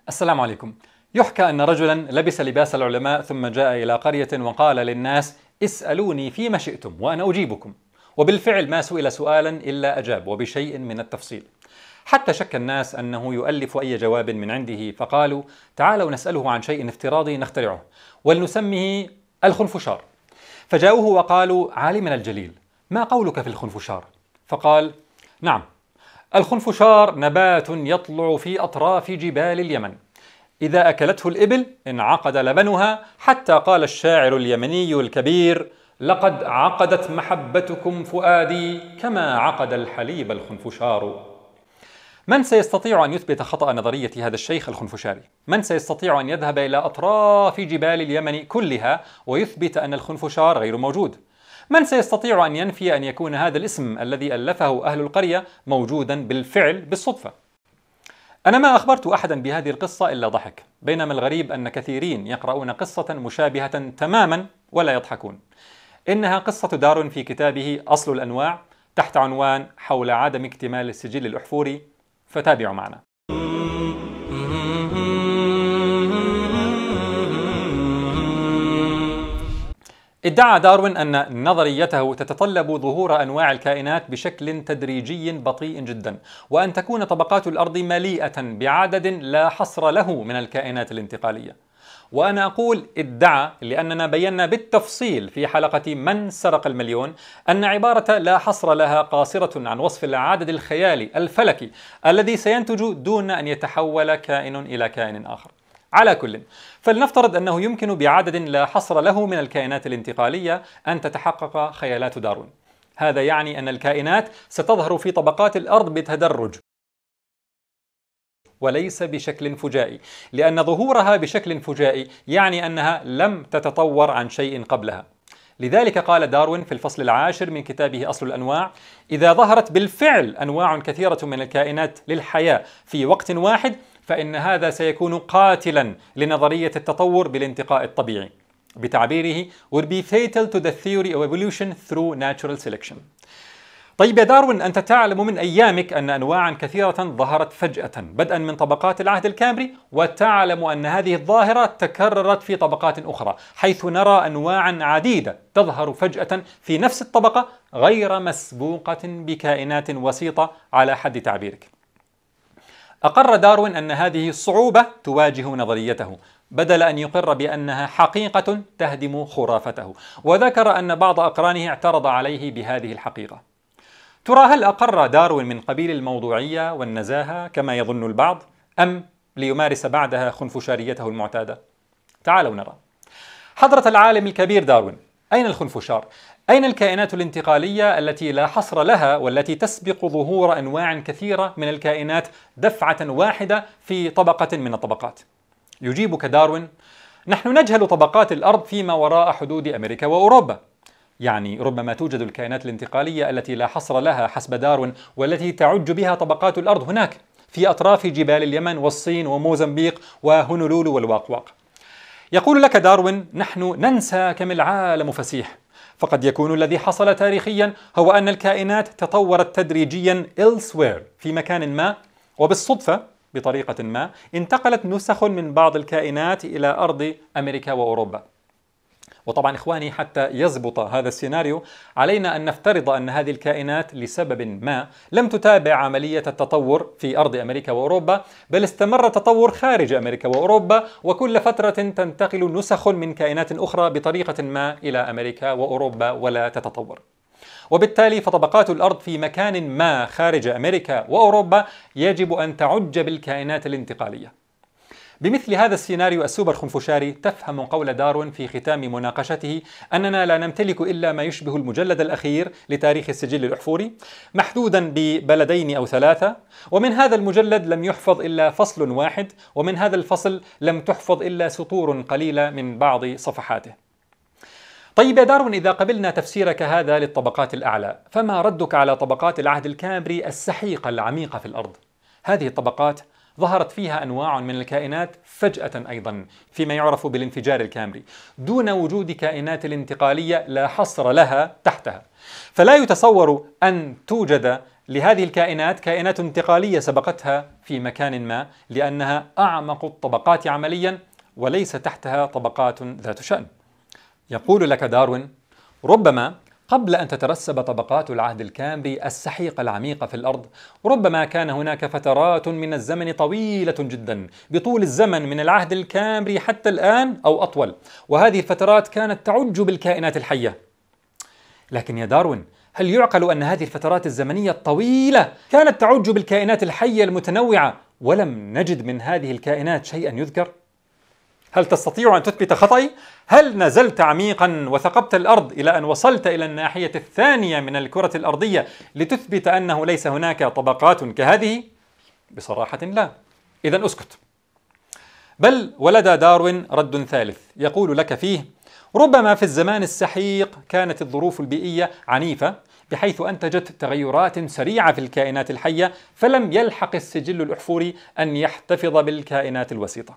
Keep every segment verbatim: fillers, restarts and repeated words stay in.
السلام عليكم. يحكى أن رجلا لبس لباس العلماء ثم جاء إلى قرية وقال للناس: اسألوني فيما شئتم وأنا أجيبكم. وبالفعل ما سئل سؤالا إلا أجاب وبشيء من التفصيل، حتى شك الناس أنه يؤلف أي جواب من عنده، فقالوا: تعالوا نسأله عن شيء افتراضي نخترعه ولنسميه الخنفشار. فجاءوه وقالوا: عالمنا الجليل، ما قولك في الخنفشار؟ فقال: نعم، الخنفشار نبات يطلع في أطراف جبال اليمن، إذا أكلته الإبل انعقد لبنها، حتى قال الشاعر اليمني الكبير: لقد عقدت محبتكم فؤادي كما عقد الحليب الخنفشار. من سيستطيع أن يثبت خطأ نظرية هذا الشيخ الخنفشاري؟ من سيستطيع أن يذهب إلى أطراف جبال اليمن كلها ويثبت أن الخنفشار غير موجود؟ من سيستطيع أن ينفي أن يكون هذا الاسم الذي ألفه أهل القرية موجودا بالفعل بالصدفة؟ أنا ما أخبرت أحدا بهذه القصة إلا ضحك، بينما الغريب أن كثيرين يقرؤون قصة مشابهة تماما ولا يضحكون. إنها قصة داروين في كتابه أصل الأنواع تحت عنوان حول عدم اكتمال السجل الأحفوري، فتابعوا معنا. ادعى داروين أن نظريته تتطلب ظهور أنواع الكائنات بشكل تدريجي بطيء جدا، وأن تكون طبقات الأرض مليئة بعدد لا حصر له من الكائنات الانتقالية. وأنا أقول ادعى لأننا بينا بالتفصيل في حلقة من سرق المليون أن عبارة لا حصر لها قاصرة عن وصف العدد الخيالي الفلكي الذي سينتج دون أن يتحول كائن إلى كائن آخر. على كل، فلنفترض أنه يمكن بعدد لا حصر له من الكائنات الانتقالية أن تتحقق خيالات داروين. هذا يعني أن الكائنات ستظهر في طبقات الأرض بتدرج وليس بشكل فجائي، لأن ظهورها بشكل فجائي يعني أنها لم تتطور عن شيء قبلها. لذلك قال داروين في الفصل العاشر من كتابه أصل الأنواع: إذا ظهرت بالفعل أنواع كثيرة من الكائنات للحياة في وقت واحد، فإن هذا سيكون قاتلا لنظرية التطور بالانتقاء الطبيعي. بتعبيره: would be fatal to the theory of evolution through natural selection. طيب يا داروين، أنت تعلم من أيامك أن أنواعا كثيرة ظهرت فجأة بدءا من طبقات العهد الكامبري، وتعلم أن هذه الظاهرة تكررت في طبقات أخرى، حيث نرى أنواعا عديدة تظهر فجأة في نفس الطبقة غير مسبوقة بكائنات وسيطة على حد تعبيرك. أقر داروين أن هذه الصعوبة تواجه نظريته، بدل أن يقر بأنها حقيقة تهدم خرافته، وذكر أن بعض أقرانه اعترض عليه بهذه الحقيقة. ترى هل أقر داروين من قبيل الموضوعية والنزاهة كما يظن البعض، أم ليمارس بعدها خنفشاريته المعتادة؟ تعالوا نرى. حضرة العالم الكبير داروين، أين الخنفشار؟ أين الكائنات الانتقالية التي لا حصر لها والتي تسبق ظهور أنواع كثيرة من الكائنات دفعة واحدة في طبقة من الطبقات؟ يجيبك داروين: نحن نجهل طبقات الأرض فيما وراء حدود أمريكا وأوروبا. يعني ربما توجد الكائنات الانتقالية التي لا حصر لها حسب داروين، والتي تعج بها طبقات الأرض هناك في أطراف جبال اليمن والصين وموزمبيق وهونولولو والواقواق. يقول لك داروين: نحن ننسى كم العالم فسيح، فقد يكون الذي حصل تاريخيا هو أن الكائنات تطورت تدريجيا elsewhere في مكان ما، وبالصدفة بطريقة ما انتقلت نسخ من بعض الكائنات إلى أرض أمريكا وأوروبا. وطبعا إخواني، حتى يزبط هذا السيناريو علينا أن نفترض أن هذه الكائنات لسبب ما لم تتابع عملية التطور في أرض أمريكا وأوروبا، بل استمر التطور خارج أمريكا وأوروبا، وكل فترة تنتقل نسخ من كائنات أخرى بطريقة ما إلى أمريكا وأوروبا ولا تتطور. وبالتالي فطبقات الأرض في مكان ما خارج أمريكا وأوروبا يجب أن تعج بالكائنات الانتقالية. بمثل هذا السيناريو السوبر خنفشاري تفهم قول داروين في ختام مناقشته أننا لا نمتلك إلا ما يشبه المجلد الأخير لتاريخ السجل الأحفوري، محدودا ببلدين أو ثلاثة، ومن هذا المجلد لم يحفظ إلا فصل واحد، ومن هذا الفصل لم تحفظ إلا سطور قليلة من بعض صفحاته. طيب يا داروين، إذا قبلنا تفسيرك هذا للطبقات الأعلى، فما ردك على طبقات العهد الكامبري السحيقة العميقة في الأرض؟ هذه الطبقات ظهرت فيها أنواع من الكائنات فجأة أيضا فيما يعرف بالانفجار الكامبري، دون وجود كائنات الانتقالية لا حصر لها تحتها. فلا يتصور أن توجد لهذه الكائنات كائنات انتقالية سبقتها في مكان ما، لأنها أعمق الطبقات عمليا وليس تحتها طبقات ذات شأن. يقول لك داروين: ربما قبل أن تترسب طبقات العهد الكامبري السحيقة العميقة في الأرض، ربما كان هناك فترات من الزمن طويلة جدا بطول الزمن من العهد الكامبري حتى الآن أو أطول، وهذه الفترات كانت تعج بالكائنات الحية. لكن يا داروين، هل يعقل أن هذه الفترات الزمنية الطويلة كانت تعج بالكائنات الحية المتنوعة ولم نجد من هذه الكائنات شيئا يذكر؟ هل تستطيع أن تثبت خطأي؟ هل نزلت عميقا وثقبت الأرض إلى أن وصلت إلى الناحية الثانية من الكرة الأرضية لتثبت أنه ليس هناك طبقات كهذه؟ بصراحة لا. إذن أسكت. بل ولدى داروين رد ثالث يقول لك فيه: ربما في الزمان السحيق كانت الظروف البيئية عنيفة بحيث أنتجت تغيرات سريعة في الكائنات الحية، فلم يلحق السجل الأحفوري أن يحتفظ بالكائنات الوسيطة.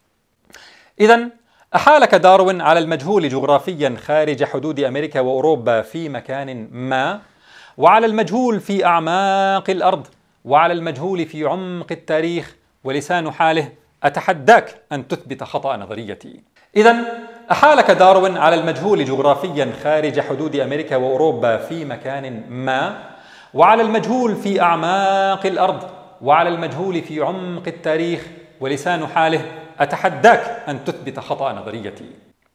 إذن أحالك داروين على المجهول جغرافيا خارج حدود أمريكا وأوروبا في مكان ما، وعلى المجهول في أعماق الأرض، وعلى المجهول في عمق التاريخ، ولسان حاله أتحداك أن تثبت خطأ نظريتي. إذن أحالك داروين على المجهول جغرافيا خارج حدود أمريكا وأوروبا في مكان ما، وعلى المجهول في أعماق الأرض، وعلى المجهول في عمق التاريخ، ولسان حاله أتحداك أن تثبت خطأ نظريتي.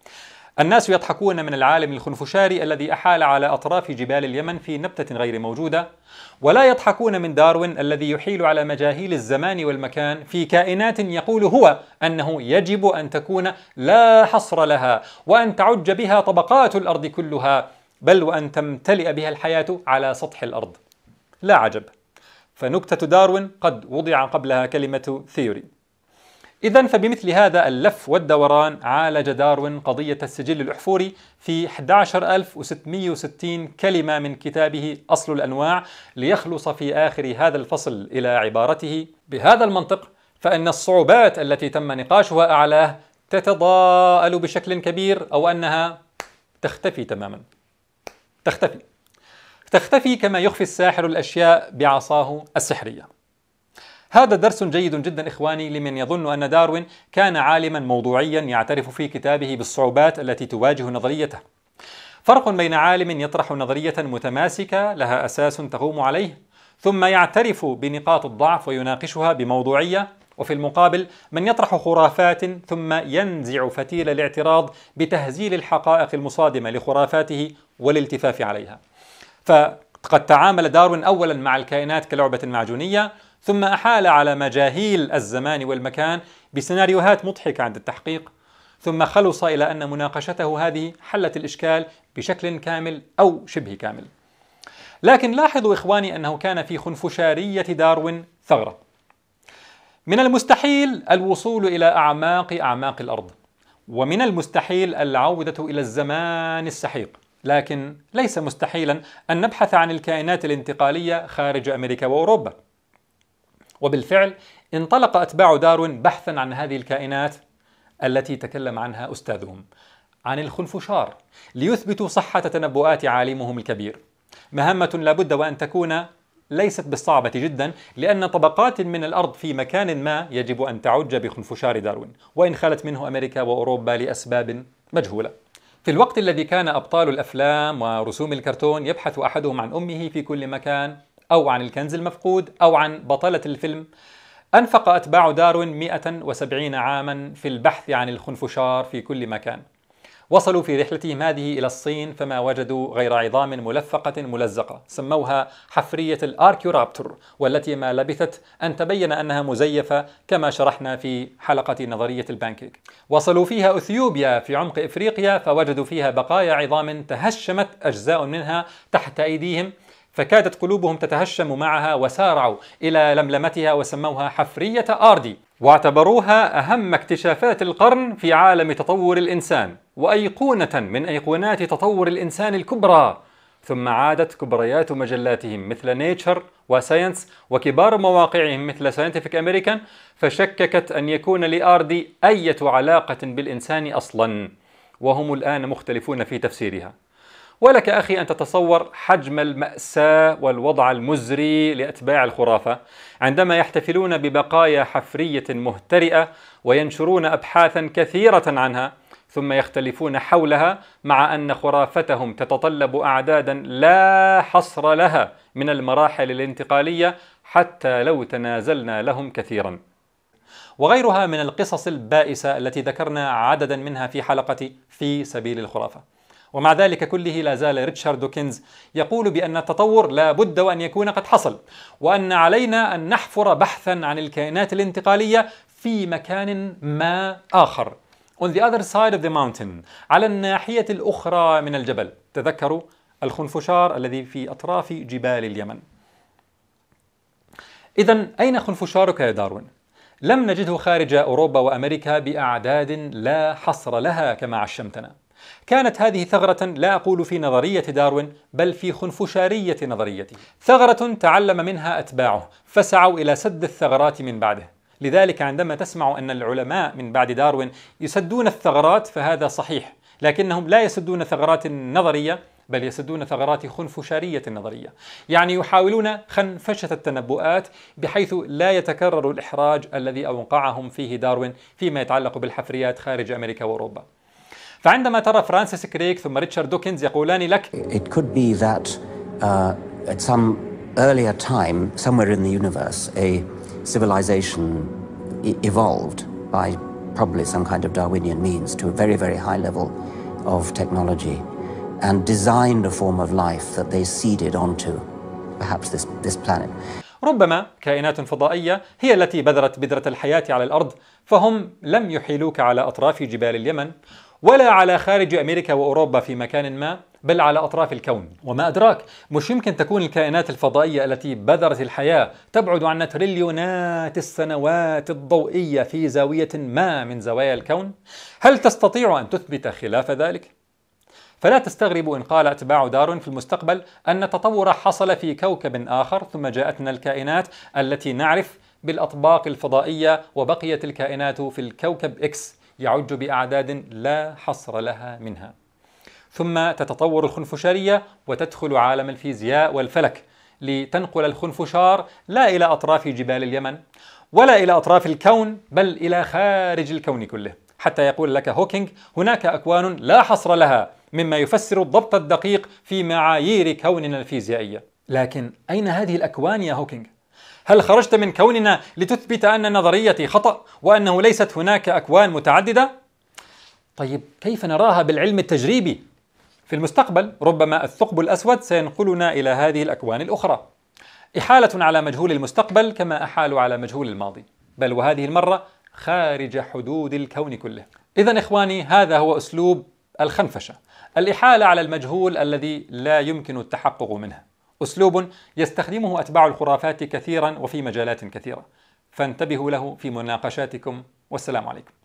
الناس يضحكون من العالم الخنفشاري الذي أحال على أطراف جبال اليمن في نبتة غير موجودة، ولا يضحكون من داروين الذي يحيل على مجاهيل الزمان والمكان في كائنات يقول هو أنه يجب أن تكون لا حصر لها، وأن تعج بها طبقات الأرض كلها، بل وأن تمتلئ بها الحياة على سطح الأرض. لا عجب، فنكتة داروين قد وضع قبلها كلمة ثيوري. إذن فبمثل هذا اللف والدوران عالج داروين قضية السجل الأحفوري في أحد عشر ألف وستمئة وستين كلمة من كتابه أصل الأنواع، ليخلص في آخر هذا الفصل إلى عبارته: بهذا المنطق فإن الصعوبات التي تم نقاشها أعلاه تتضاءل بشكل كبير، أو أنها تختفي تماما. تختفي تختفي كما يخفي الساحر الأشياء بعصاه السحرية. هذا درس جيد جدا إخواني لمن يظن أن داروين كان عالما موضوعيا يعترف في كتابه بالصعوبات التي تواجه نظريته. فرق بين عالم يطرح نظرية متماسكة لها أساس تقوم عليه ثم يعترف بنقاط الضعف ويناقشها بموضوعية، وفي المقابل من يطرح خرافات ثم ينزع فتيل الاعتراض بتهزيل الحقائق المصادمة لخرافاته والالتفاف عليها. فقد تعامل داروين أولا مع الكائنات كلعبة معجونية، ثم أحال على مجاهيل الزمان والمكان بسيناريوهات مضحكة عند التحقيق، ثم خلص إلى أن مناقشته هذه حلت الإشكال بشكل كامل أو شبه كامل. لكن لاحظوا إخواني أنه كان في خنفشارية داروين ثغرة. من المستحيل الوصول إلى أعماق أعماق الأرض، ومن المستحيل العودة إلى الزمان السحيق، لكن ليس مستحيلا أن نبحث عن الكائنات الانتقالية خارج أمريكا وأوروبا. وبالفعل انطلق أتباع داروين بحثا عن هذه الكائنات التي تكلم عنها أستاذهم، عن الخنفشار، ليثبتوا صحة تنبؤات عالمهم الكبير. مهمة لابد وأن تكون ليست بالصعبة جدا، لأن طبقات من الأرض في مكان ما يجب أن تعج بخنفشار داروين، وإن خلت منه أمريكا وأوروبا لأسباب مجهولة. في الوقت الذي كان أبطال الأفلام ورسوم الكرتون يبحث أحدهم عن أمه في كل مكان، أو عن الكنز المفقود، أو عن بطلة الفيلم، أنفق أتباع داروين مئة وسبعين عاما في البحث عن الخنفشار في كل مكان. وصلوا في رحلتهم هذه إلى الصين فما وجدوا غير عظام ملفقة ملزقة، سموها حفرية الآركيورابتور، والتي ما لبثت أن تبين أنها مزيفة كما شرحنا في حلقة نظرية البانكيك. وصلوا فيها أثيوبيا في عمق إفريقيا فوجدوا فيها بقايا عظام تهشمت أجزاء منها تحت أيديهم، فكادت قلوبهم تتهشم معها، وسارعوا إلى لملمتها وسموها حفرية آردي، واعتبروها أهم اكتشافات القرن في عالم تطور الإنسان، وأيقونة من أيقونات تطور الإنسان الكبرى. ثم عادت كبريات مجلاتهم مثل نيتشر وساينس وكبار مواقعهم مثل ساينتيفيك أمريكان فشككت أن يكون لآردي أي علاقة بالإنسان أصلا، وهم الآن مختلفون في تفسيرها. ولك أخي أن تتصور حجم المأساة والوضع المزري لأتباع الخرافة عندما يحتفلون ببقايا حفرية مهترئة وينشرون أبحاثا كثيرة عنها، ثم يختلفون حولها، مع أن خرافتهم تتطلب أعدادا لا حصر لها من المراحل الانتقالية حتى لو تنازلنا لهم كثيرا. وغيرها من القصص البائسة التي ذكرنا عددا منها في حلقة في سبيل الخرافة. ومع ذلك كله لا زال ريتشارد دوكنز يقول بأن التطور لا بد وأن يكون قد حصل، وأن علينا أن نحفر بحثا عن الكائنات الانتقالية في مكان ما آخر. On the other side of the mountain، على الناحية الأخرى من الجبل. تذكروا الخنفشار الذي في أطراف جبال اليمن. إذن أين خنفشارك يا داروين؟ لم نجده خارج أوروبا وأمريكا بأعداد لا حصر لها كما عشمتنا. كانت هذه ثغرة لا أقول في نظرية داروين، بل في خنفشارية نظريته، ثغرة تعلم منها أتباعه فسعوا إلى سد الثغرات من بعده. لذلك عندما تسمع أن العلماء من بعد داروين يسدون الثغرات فهذا صحيح، لكنهم لا يسدون ثغرات نظرية، بل يسدون ثغرات خنفشارية نظرية، يعني يحاولون خنفشة التنبؤات بحيث لا يتكرر الإحراج الذي أوقعهم فيه داروين فيما يتعلق بالحفريات خارج أمريكا وأوروبا. فعندما ترى فرانسيس كريك ثم ريتشارد دوكنز يقولان لك It could be that uh, at some earlier time somewhere in the universe a civilization evolved by probably some kind of Darwinian means to a very very high level of technology and designed a form of life that they seeded onto perhaps this this planet. ربما كائنات فضائية هي التي بذرت بذرة الحياة على الأرض، فهم لم يحيلوك على أطراف جبال اليمن ولا على خارج أمريكا وأوروبا في مكان ما، بل على أطراف الكون. وما أدراك، مش يمكن تكون الكائنات الفضائية التي بذرت الحياة تبعد عنا تريليونات السنوات الضوئية في زاوية ما من زوايا الكون؟ هل تستطيع أن تثبت خلاف ذلك؟ فلا تستغربوا إن قال أتباع داروين في المستقبل أن التطور حصل في كوكب آخر ثم جاءتنا الكائنات التي نعرف بالأطباق الفضائية، وبقيت الكائنات في الكوكب إكس يعج بأعداد لا حصر لها منها. ثم تتطور الخنفشارية وتدخل عالم الفيزياء والفلك لتنقل الخنفشار لا إلى أطراف جبال اليمن ولا إلى أطراف الكون، بل إلى خارج الكون كله، حتى يقول لك هوكينج هناك أكوان لا حصر لها، مما يفسر الضبط الدقيق في معايير كوننا الفيزيائية. لكن أين هذه الأكوان يا هوكينج؟ هل خرجت من كوننا لتثبت أن نظريتي خطأ وأنه ليست هناك أكوان متعددة؟ طيب كيف نراها بالعلم التجريبي؟ في المستقبل ربما الثقب الأسود سينقلنا إلى هذه الأكوان الأخرى، إحالة على مجهول المستقبل كما أحالوا على مجهول الماضي، بل وهذه المرة خارج حدود الكون كله. إذن إخواني، هذا هو أسلوب الخنفشة، الإحالة على المجهول الذي لا يمكن التحقق منه، أسلوب يستخدمه أتباع الخرافات كثيرا وفي مجالات كثيرة، فانتبهوا له في مناقشاتكم، والسلام عليكم.